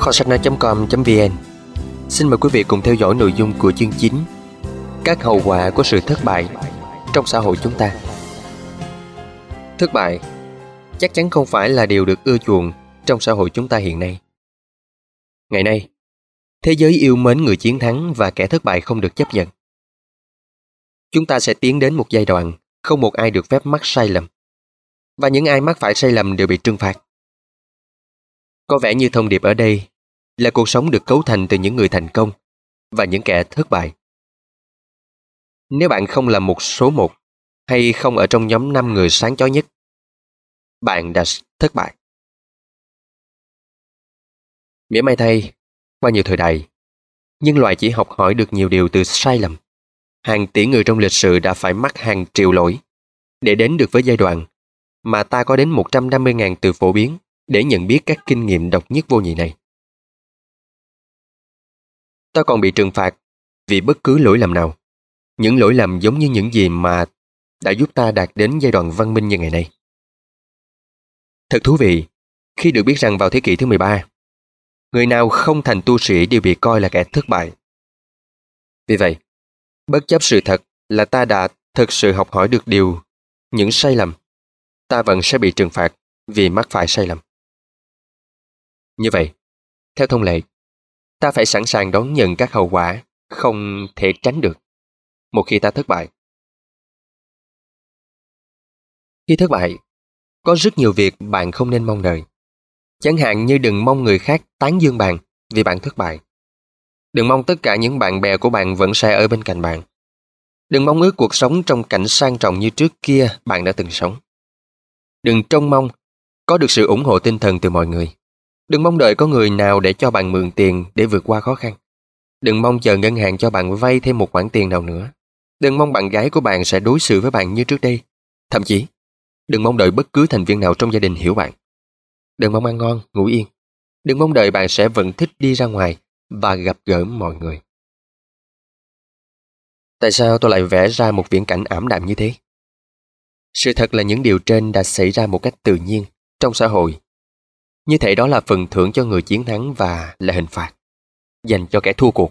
Kho sách nói.com.vn xin mời quý vị cùng theo dõi nội dung của chương 9: các hậu quả của sự thất bại trong xã hội chúng ta. Thất bại chắc chắn không phải là điều được ưa chuộng trong xã hội chúng ta hiện nay. Ngày nay, thế giới yêu mến người chiến thắng và kẻ thất bại không được chấp nhận. Chúng ta sẽ tiến đến một giai đoạn không một ai được phép mắc sai lầm, và những ai mắc phải sai lầm đều bị trừng phạt. Có vẻ như thông điệp ở đây là cuộc sống được cấu thành từ những người thành công và những kẻ thất bại. Nếu bạn không là một số một hay không ở trong nhóm 5 người sáng chói nhất, bạn đã thất bại. Mỉa mai thay, qua nhiều thời đại, nhân loại chỉ học hỏi được nhiều điều từ sai lầm. Hàng tỷ người trong lịch sử đã phải mắc hàng triệu lỗi để đến được với giai đoạn mà ta có đến 150.000 từ phổ biến để nhận biết các kinh nghiệm độc nhất vô nhị này. Ta còn bị trừng phạt vì bất cứ lỗi lầm nào. Những lỗi lầm giống như những gì mà đã giúp ta đạt đến giai đoạn văn minh như ngày nay. Thật thú vị khi được biết rằng vào thế kỷ thứ 13, người nào không thành tu sĩ đều bị coi là kẻ thất bại. Vì vậy, bất chấp sự thật là ta đã thực sự học hỏi được những sai lầm, ta vẫn sẽ bị trừng phạt vì mắc phải sai lầm. Như vậy, theo thông lệ, ta phải sẵn sàng đón nhận các hậu quả không thể tránh được một khi ta thất bại. Khi thất bại, có rất nhiều việc bạn không nên mong đợi. Chẳng hạn như đừng mong người khác tán dương bạn vì bạn thất bại. Đừng mong tất cả những bạn bè của bạn vẫn sẽ ở bên cạnh bạn. Đừng mong ước cuộc sống trong cảnh sang trọng như trước kia bạn đã từng sống. Đừng trông mong có được sự ủng hộ tinh thần từ mọi người. Đừng mong đợi có người nào để cho bạn mượn tiền để vượt qua khó khăn. Đừng mong chờ ngân hàng cho bạn vay thêm một khoản tiền nào nữa. Đừng mong bạn gái của bạn sẽ đối xử với bạn như trước đây. Thậm chí, đừng mong đợi bất cứ thành viên nào trong gia đình hiểu bạn. Đừng mong ăn ngon, ngủ yên. Đừng mong đợi bạn sẽ vẫn thích đi ra ngoài và gặp gỡ mọi người. Tại sao tôi lại vẽ ra một viễn cảnh ảm đạm như thế? Sự thật là những điều trên đã xảy ra một cách tự nhiên trong xã hội. Như thể đó là phần thưởng cho người chiến thắng và là hình phạt dành cho kẻ thua cuộc.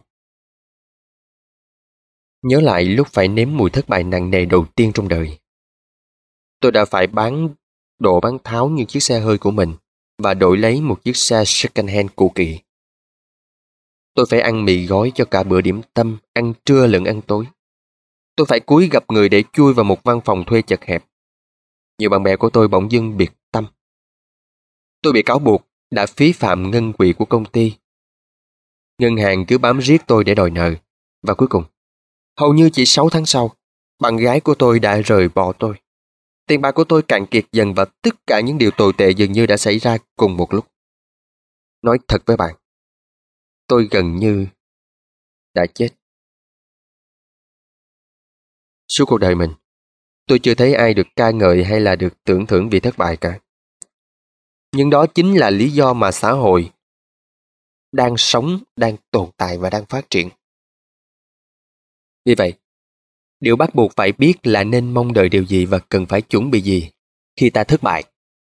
Nhớ lại lúc phải nếm mùi thất bại nặng nề đầu tiên trong đời. Tôi đã phải bán tháo những chiếc xe hơi của mình và đổi lấy một chiếc xe second hand cũ kỹ. Tôi phải ăn mì gói cho cả bữa điểm tâm, ăn trưa lẫn ăn tối. Tôi phải cúi gặp người để chui vào một văn phòng thuê chật hẹp. Nhiều bạn bè của tôi bỗng dưng biệt tâm. Tôi bị cáo buộc đã phí phạm ngân quỹ của công ty. Ngân hàng cứ bám riết tôi để đòi nợ. Và cuối cùng, hầu như chỉ 6 tháng sau, bạn gái của tôi đã rời bỏ tôi. Tiền bạc của tôi cạn kiệt dần và tất cả những điều tồi tệ dường như đã xảy ra cùng một lúc. Nói thật với bạn, tôi gần như đã chết. Suốt cuộc đời mình, tôi chưa thấy ai được ca ngợi hay là được tưởng thưởng vì thất bại cả. Nhưng đó chính là lý do mà xã hội đang sống, đang tồn tại và đang phát triển. Vì vậy, điều bắt buộc phải biết là nên mong đợi điều gì và cần phải chuẩn bị gì khi ta thất bại.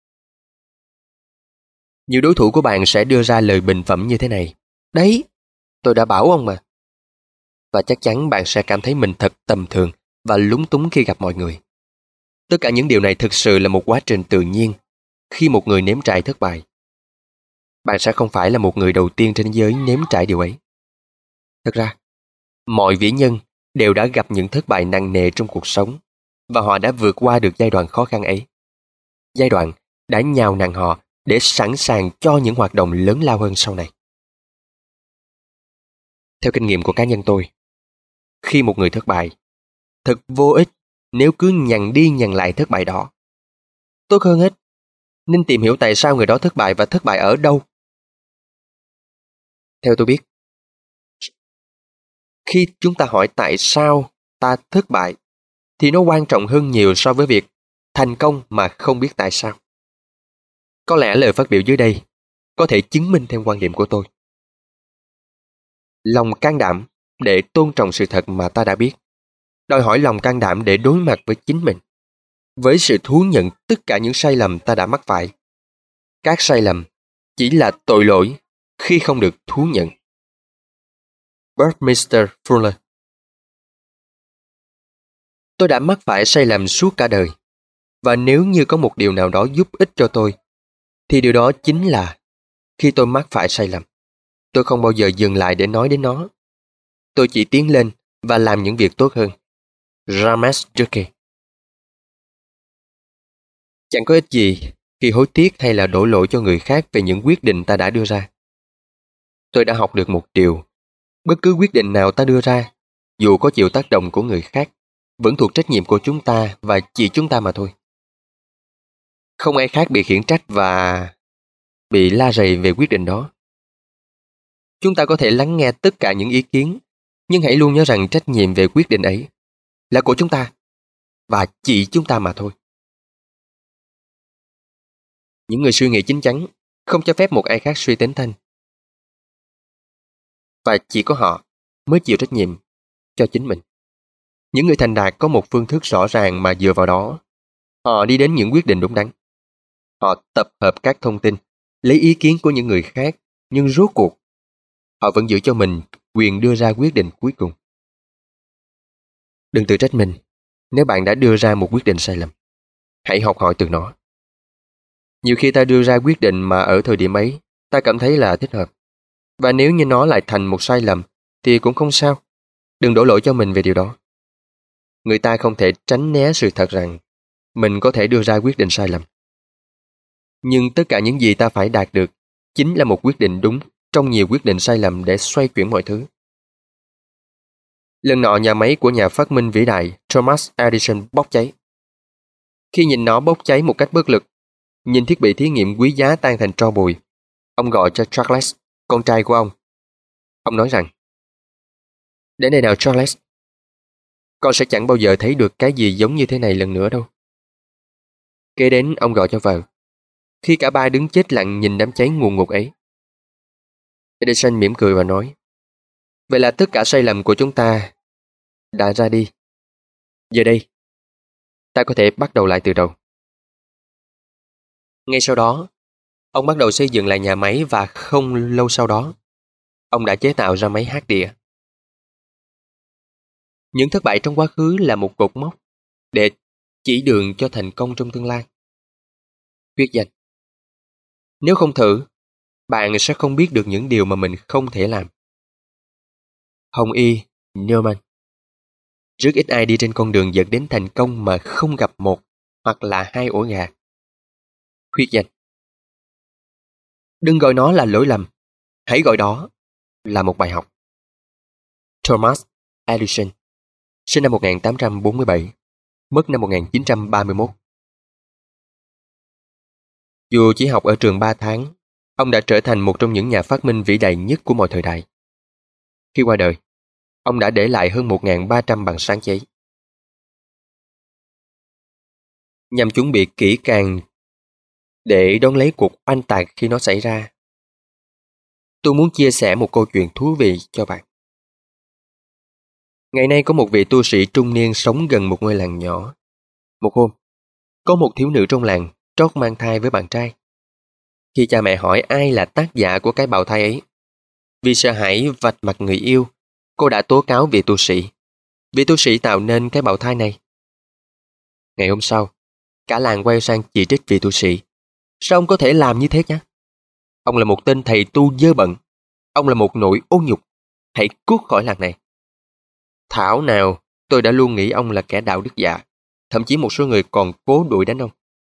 Nhiều đối thủ của bạn sẽ đưa ra lời bình phẩm như thế này: "Đấy, tôi đã bảo ông mà." Và chắc chắn bạn sẽ cảm thấy mình thật tầm thường và lúng túng khi gặp mọi người. Tất cả những điều này thực sự là một quá trình tự nhiên khi một người nếm trải thất bại. Bạn sẽ không phải là một người đầu tiên trên thế giới nếm trải điều ấy. Thật ra, mọi vĩ nhân đều đã gặp những thất bại nặng nề trong cuộc sống và họ đã vượt qua được giai đoạn khó khăn ấy. Giai đoạn đã nhào nặn họ để sẵn sàng cho những hoạt động lớn lao hơn sau này. Theo kinh nghiệm của cá nhân tôi, khi một người thất bại, thật vô ích nếu cứ nhằn đi nhằn lại thất bại đó. Tốt hơn hết, nên tìm hiểu tại sao người đó thất bại và thất bại ở đâu. Theo tôi biết, khi chúng ta hỏi tại sao ta thất bại, thì nó quan trọng hơn nhiều so với việc thành công mà không biết tại sao. Có lẽ lời phát biểu dưới đây có thể chứng minh thêm quan điểm của tôi. Lòng can đảm để tôn trọng sự thật mà ta đã biết, đòi hỏi lòng can đảm để đối mặt với chính mình, với sự thú nhận tất cả những sai lầm ta đã mắc phải. Các sai lầm chỉ là tội lỗi khi không được thú nhận. Buckminster Fuller. Tôi đã mắc phải sai lầm suốt cả đời, và nếu như có một điều nào đó giúp ích cho tôi, thì điều đó chính là khi tôi mắc phải sai lầm, tôi không bao giờ dừng lại để nói đến nó. Tôi chỉ tiến lên và làm những việc tốt hơn. Ramesh Durkee. Chẳng có ích gì khi hối tiếc hay là đổ lỗi cho người khác về những quyết định ta đã đưa ra. Tôi đã học được một điều: bất cứ quyết định nào ta đưa ra, dù có chịu tác động của người khác, vẫn thuộc trách nhiệm của chúng ta và chỉ chúng ta mà thôi. Không ai khác bị khiển trách và bị la rầy về quyết định đó. Chúng ta có thể lắng nghe tất cả những ý kiến, nhưng hãy luôn nhớ rằng trách nhiệm về quyết định ấy là của chúng ta và chỉ chúng ta mà thôi. Những người suy nghĩ chín chắn không cho phép một ai khác suy tính thanh, và chỉ có họ mới chịu trách nhiệm cho chính mình. Những người thành đạt có một phương thức rõ ràng mà dựa vào đó, họ đi đến những quyết định đúng đắn. Họ tập hợp các thông tin, lấy ý kiến của những người khác, nhưng rốt cuộc, họ vẫn giữ cho mình quyền đưa ra quyết định cuối cùng. Đừng tự trách mình nếu bạn đã đưa ra một quyết định sai lầm. Hãy học hỏi từ nó. Nhiều khi ta đưa ra quyết định mà ở thời điểm ấy, ta cảm thấy là thích hợp. Và nếu như nó lại thành một sai lầm, thì cũng không sao. Đừng đổ lỗi cho mình về điều đó. Người ta không thể tránh né sự thật rằng mình có thể đưa ra quyết định sai lầm. Nhưng tất cả những gì ta phải đạt được chính là một quyết định đúng trong nhiều quyết định sai lầm để xoay chuyển mọi thứ. Lần nọ, nhà máy của nhà phát minh vĩ đại Thomas Edison bốc cháy. Khi nhìn nó bốc cháy một cách bất lực, nhìn thiết bị thí nghiệm quý giá tan thành tro bụi, ông gọi cho Charles, con trai của ông. Ông nói rằng: "Đến đây nào Charles, con sẽ chẳng bao giờ thấy được cái gì giống như thế này lần nữa đâu." Kế đến ông gọi cho vợ. Khi cả ba đứng chết lặng nhìn đám cháy ngùn ngụt ấy, Edison mỉm cười và nói: "Vậy là tất cả sai lầm của chúng ta đã ra đi. Giờ đây, ta có thể bắt đầu lại từ đầu." Ngay sau đó, ông bắt đầu xây dựng lại nhà máy và không lâu sau đó, ông đã chế tạo ra máy hát đĩa. Những thất bại trong quá khứ là một cột mốc để chỉ đường cho thành công trong tương lai. Quyết danh: nếu không thử, bạn sẽ không biết được những điều mà mình không thể làm. Hồng Y Newman. Rất ít ai đi trên con đường dẫn đến thành công mà không gặp một hoặc là hai ổ gà. Quyết danh: đừng gọi nó là lỗi lầm, hãy gọi đó là một bài học. Thomas Edison, sinh năm 1847, mất năm 1931. Dù chỉ học ở trường 3 tháng, ông đã trở thành một trong những nhà phát minh vĩ đại nhất của mọi thời đại. Khi qua đời, ông đã để lại hơn 1.300 bằng sáng giấy. Nhằm chuẩn bị kỹ càng để đón lấy cuộc oanh tạc khi nó xảy ra, tôi muốn chia sẻ một câu chuyện thú vị cho bạn. Ngày nay có một vị tu sĩ trung niên sống gần một ngôi làng nhỏ. Một hôm, có một thiếu nữ trong làng trót mang thai với bạn trai. Khi cha mẹ hỏi ai là tác giả của cái bào thai ấy, vì sợ hãi vạch mặt người yêu, cô đã tố cáo vị tu sĩ. Vị tu sĩ tạo nên cái bào thai này. Ngày hôm sau, cả làng quay sang chỉ trích vị tu sĩ. Sao ông có thể làm như thế nhé? Ông là một tên thầy tu dơ bẩn. Ông là một nỗi ô nhục. Hãy cút khỏi làng này. Thảo nào, tôi đã luôn nghĩ ông là kẻ đạo đức giả. Thậm chí một số người còn cố đuổi đánh ông.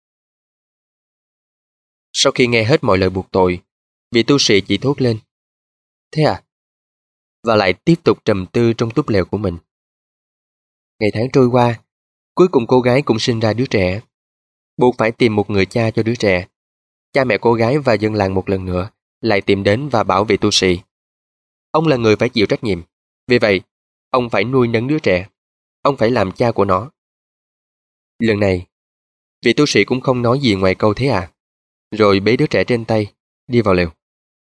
Sau khi nghe hết mọi lời buộc tội, vị tu sĩ chỉ thốt lên: thế à? Và lại tiếp tục trầm tư trong túp lều của mình. Ngày tháng trôi qua, cuối cùng cô gái cũng sinh ra đứa trẻ. Buộc phải tìm một người cha cho đứa trẻ. Cha mẹ cô gái và dân làng một lần nữa lại tìm đến và bảo vị tu sĩ: ông là người phải chịu trách nhiệm. Vì vậy, ông phải nuôi nấng đứa trẻ. Ông phải làm cha của nó. Lần này, vị tu sĩ cũng không nói gì ngoài câu thế à, rồi bế đứa trẻ trên tay, đi vào lều.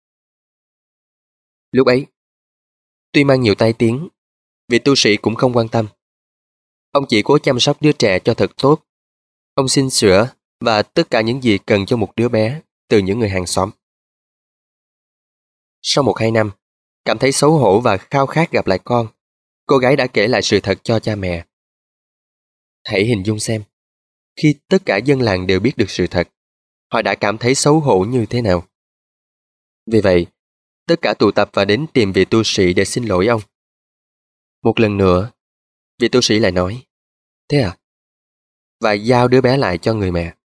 Lúc ấy, tuy mang nhiều tai tiếng, vị tu sĩ cũng không quan tâm. Ông chỉ cố chăm sóc đứa trẻ cho thật tốt. Ông xin sữa và tất cả những gì cần cho một đứa bé từ những người hàng xóm. Sau 1-2 năm, cảm thấy xấu hổ và khao khát gặp lại con, cô gái đã kể lại sự thật cho cha mẹ. Hãy hình dung xem, khi tất cả dân làng đều biết được sự thật, họ đã cảm thấy xấu hổ như thế nào. Vì vậy, tất cả tụ tập và đến tìm vị tu sĩ để xin lỗi ông. Một lần nữa, vị tu sĩ lại nói, thế à? Và giao đứa bé lại cho người mẹ.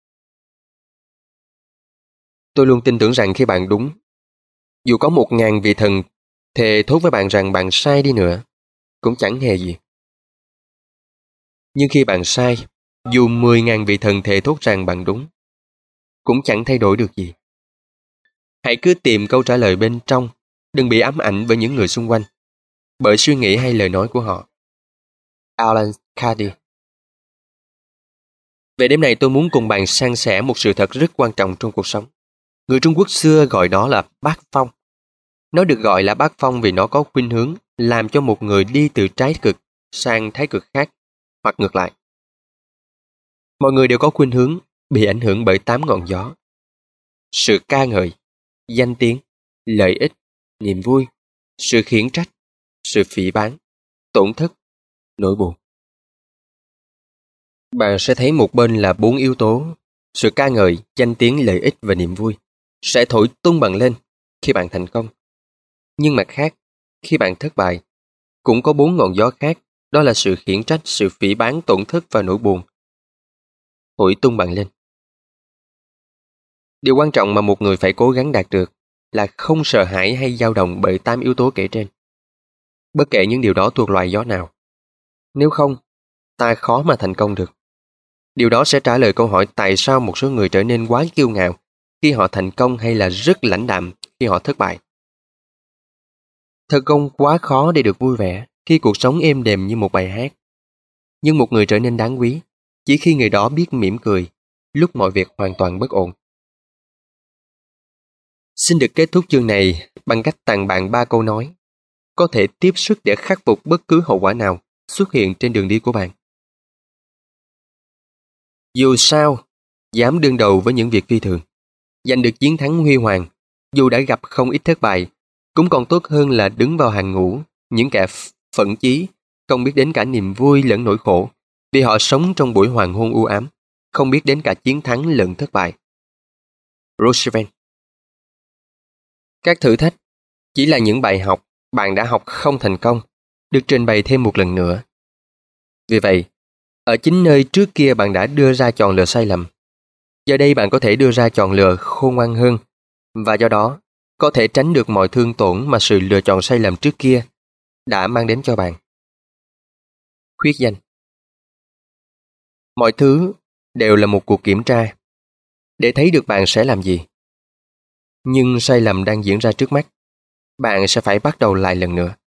Tôi luôn tin tưởng rằng khi bạn đúng, dù có 1.000 vị thần thề thốt với bạn rằng bạn sai đi nữa, cũng chẳng hề gì. Nhưng khi bạn sai, dù 10.000 vị thần thề thốt rằng bạn đúng, cũng chẳng thay đổi được gì. Hãy cứ tìm câu trả lời bên trong, đừng bị ám ảnh bởi những người xung quanh, bởi suy nghĩ hay lời nói của họ. Alan Kardec. Về đêm này tôi muốn cùng bạn san sẻ một sự thật rất quan trọng trong cuộc sống. Người Trung Quốc xưa gọi đó là bát phong. Nó được gọi là bát phong vì nó có khuynh hướng làm cho một người đi từ trái cực sang thái cực khác, hoặc ngược lại. Mọi người đều có khuynh hướng bị ảnh hưởng bởi 8 ngọn gió. Sự ca ngợi, danh tiếng, lợi ích, niềm vui, sự khiển trách, sự phỉ báng, tổn thất, nỗi buồn. Bạn sẽ thấy một bên là 4 yếu tố, sự ca ngợi, danh tiếng, lợi ích và niềm vui, sẽ thổi tung bạn lên khi bạn thành công. Nhưng mặt khác, khi bạn thất bại, cũng có 4 ngọn gió khác, đó là sự khiển trách, sự phỉ báng, tổn thất và nỗi buồn, thổi tung bạn lên. Điều quan trọng mà một người phải cố gắng đạt được là không sợ hãi hay dao động bởi 8 yếu tố kể trên. Bất kể những điều đó thuộc loại gió nào. Nếu không, ta khó mà thành công được. Điều đó sẽ trả lời câu hỏi tại sao một số người trở nên quá kiêu ngạo khi họ thành công hay là rất lãnh đạm khi họ thất bại. Thật không quá khó để được vui vẻ khi cuộc sống êm đềm như một bài hát. Nhưng một người trở nên đáng quý chỉ khi người đó biết mỉm cười lúc mọi việc hoàn toàn bất ổn. Xin được kết thúc chương này bằng cách tặng bạn 3 câu nói có thể tiếp sức để khắc phục bất cứ hậu quả nào xuất hiện trên đường đi của bạn. Dù sao, dám đương đầu với những việc phi thường, giành được chiến thắng huy hoàng, dù đã gặp không ít thất bại, cũng còn tốt hơn là đứng vào hàng ngũ những kẻ phẫn chí, không biết đến cả niềm vui lẫn nỗi khổ, vì họ sống trong buổi hoàng hôn u ám, không biết đến cả chiến thắng lẫn thất bại. Roosevelt. Các thử thách chỉ là những bài học bạn đã học không thành công, được trình bày thêm một lần nữa. Vì vậy, ở chính nơi trước kia bạn đã đưa ra chọn lựa sai lầm, giờ đây bạn có thể đưa ra chọn lựa khôn ngoan hơn, và do đó có thể tránh được mọi thương tổn mà sự lựa chọn sai lầm trước kia đã mang đến cho bạn. Khuyết danh. Mọi thứ đều là một cuộc kiểm tra để thấy được bạn sẽ làm gì. Nhưng sai lầm đang diễn ra trước mắt, bạn sẽ phải bắt đầu lại lần nữa.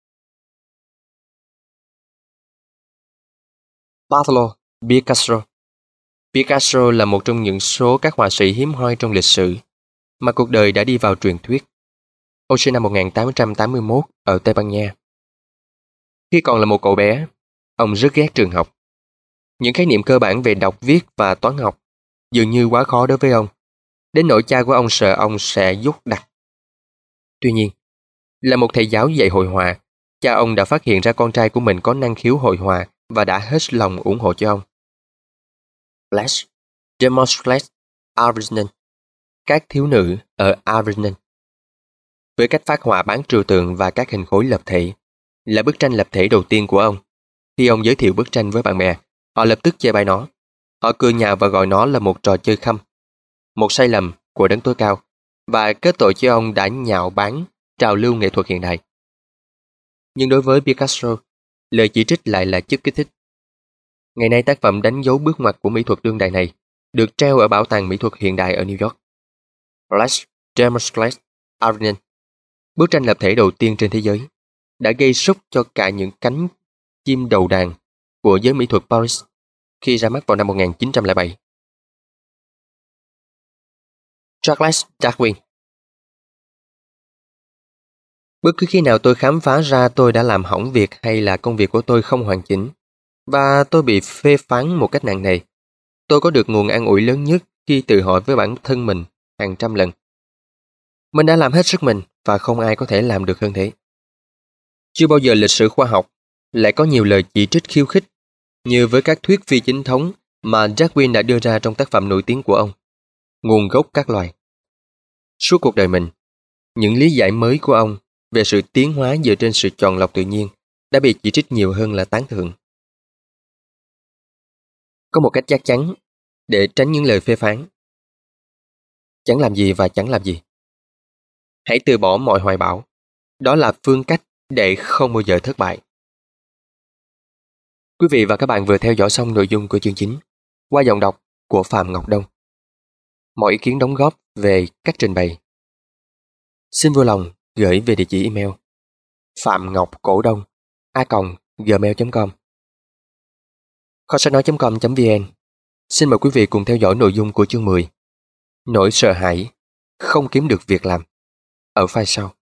Pablo Picasso. Picasso là một trong những số các họa sĩ hiếm hoi trong lịch sử mà cuộc đời đã đi vào truyền thuyết. Ông sinh năm 1881 ở Tây Ban Nha. Khi còn là một cậu bé, ông rất ghét trường học. Những khái niệm cơ bản về đọc viết và toán học dường như quá khó đối với ông, đến nỗi cha của ông sợ ông sẽ dốt đặc. Tuy nhiên, là một thầy giáo dạy hội họa, cha ông đã phát hiện ra con trai của mình có năng khiếu hội họa và đã hết lòng ủng hộ cho ông. Flash, Demonstrate, Avignon. Các thiếu nữ ở Avignon. Với cách phác họa bán trừu tượng và các hình khối lập thể, là bức tranh lập thể đầu tiên của ông. Khi ông giới thiệu bức tranh với bạn bè, họ lập tức chê bai nó. Họ cười nhạo và gọi nó là một trò chơi khăm, một sai lầm của đấng tối cao, và kết tội cho ông đã nhạo báng trào lưu nghệ thuật hiện đại. Nhưng đối với Picasso, lời chỉ trích lại là chất kích thích. Ngày nay tác phẩm đánh dấu bước ngoặt của mỹ thuật đương đại này được treo ở Bảo tàng Mỹ thuật hiện đại ở New York. Flash Demonstrate Avignon, bức tranh lập thể đầu tiên trên thế giới, đã gây sốc cho cả những cánh chim đầu đàn của giới mỹ thuật Paris khi ra mắt vào năm 1907. Charles Darwin. Bất cứ khi nào tôi khám phá ra tôi đã làm hỏng việc hay là công việc của tôi không hoàn chỉnh, và tôi bị phê phán một cách nặng nề, tôi có được nguồn an ủi lớn nhất khi tự hỏi với bản thân mình hàng trăm lần. Mình đã làm hết sức mình và không ai có thể làm được hơn thế. Chưa bao giờ lịch sử khoa học lại có nhiều lời chỉ trích khiêu khích như với các thuyết phi chính thống mà Darwin đã đưa ra trong tác phẩm nổi tiếng của ông, Nguồn gốc các loài. Suốt cuộc đời mình, những lý giải mới của ông về sự tiến hóa dựa trên sự chọn lọc tự nhiên đã bị chỉ trích nhiều hơn là tán thưởng. Có một cách chắc chắn để tránh những lời phê phán. Chẳng làm gì và chẳng làm gì. Hãy từ bỏ mọi hoài bão. Đó là phương cách để không bao giờ thất bại. Quý vị và các bạn vừa theo dõi xong nội dung của chương 9 qua giọng đọc của Phạm Ngọc Đông. Mọi ý kiến đóng góp về cách trình bày xin vui lòng gửi về địa chỉ email phạm ngọc cổ đông a.gmail.com. Kho sách nói.com.vn xin mời quý vị cùng theo dõi nội dung của chương 10 Nỗi sợ hãi không kiếm được việc làm ở file sau.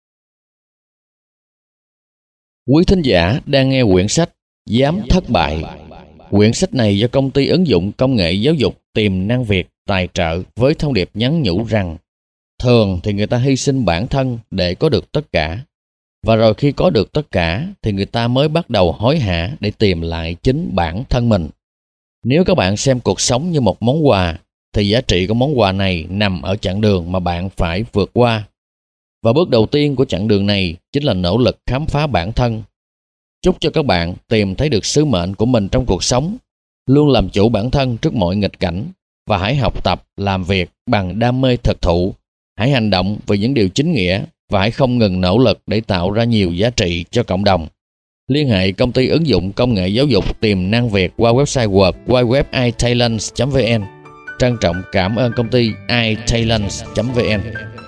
Quý thính giả đang nghe quyển sách Dám Thất Bại. Quyển sách này do công ty ứng dụng công nghệ giáo dục Tiềm Năng Việt tài trợ với thông điệp nhắn nhủ rằng thường thì người ta hy sinh bản thân để có được tất cả. Và rồi khi có được tất cả thì người ta mới bắt đầu hối hả để tìm lại chính bản thân mình. Nếu các bạn xem cuộc sống như một món quà thì giá trị của món quà này nằm ở chặng đường mà bạn phải vượt qua. Và bước đầu tiên của chặng đường này chính là nỗ lực khám phá bản thân. Chúc cho các bạn tìm thấy được sứ mệnh của mình trong cuộc sống, luôn làm chủ bản thân trước mọi nghịch cảnh và hãy học tập làm việc bằng đam mê thực thụ. Hãy hành động vì những điều chính nghĩa và hãy không ngừng nỗ lực để tạo ra nhiều giá trị cho cộng đồng. Liên hệ công ty ứng dụng công nghệ giáo dục Tiềm Năng Việt qua website www.italents.vn. Trân trọng cảm ơn công ty italents.vn.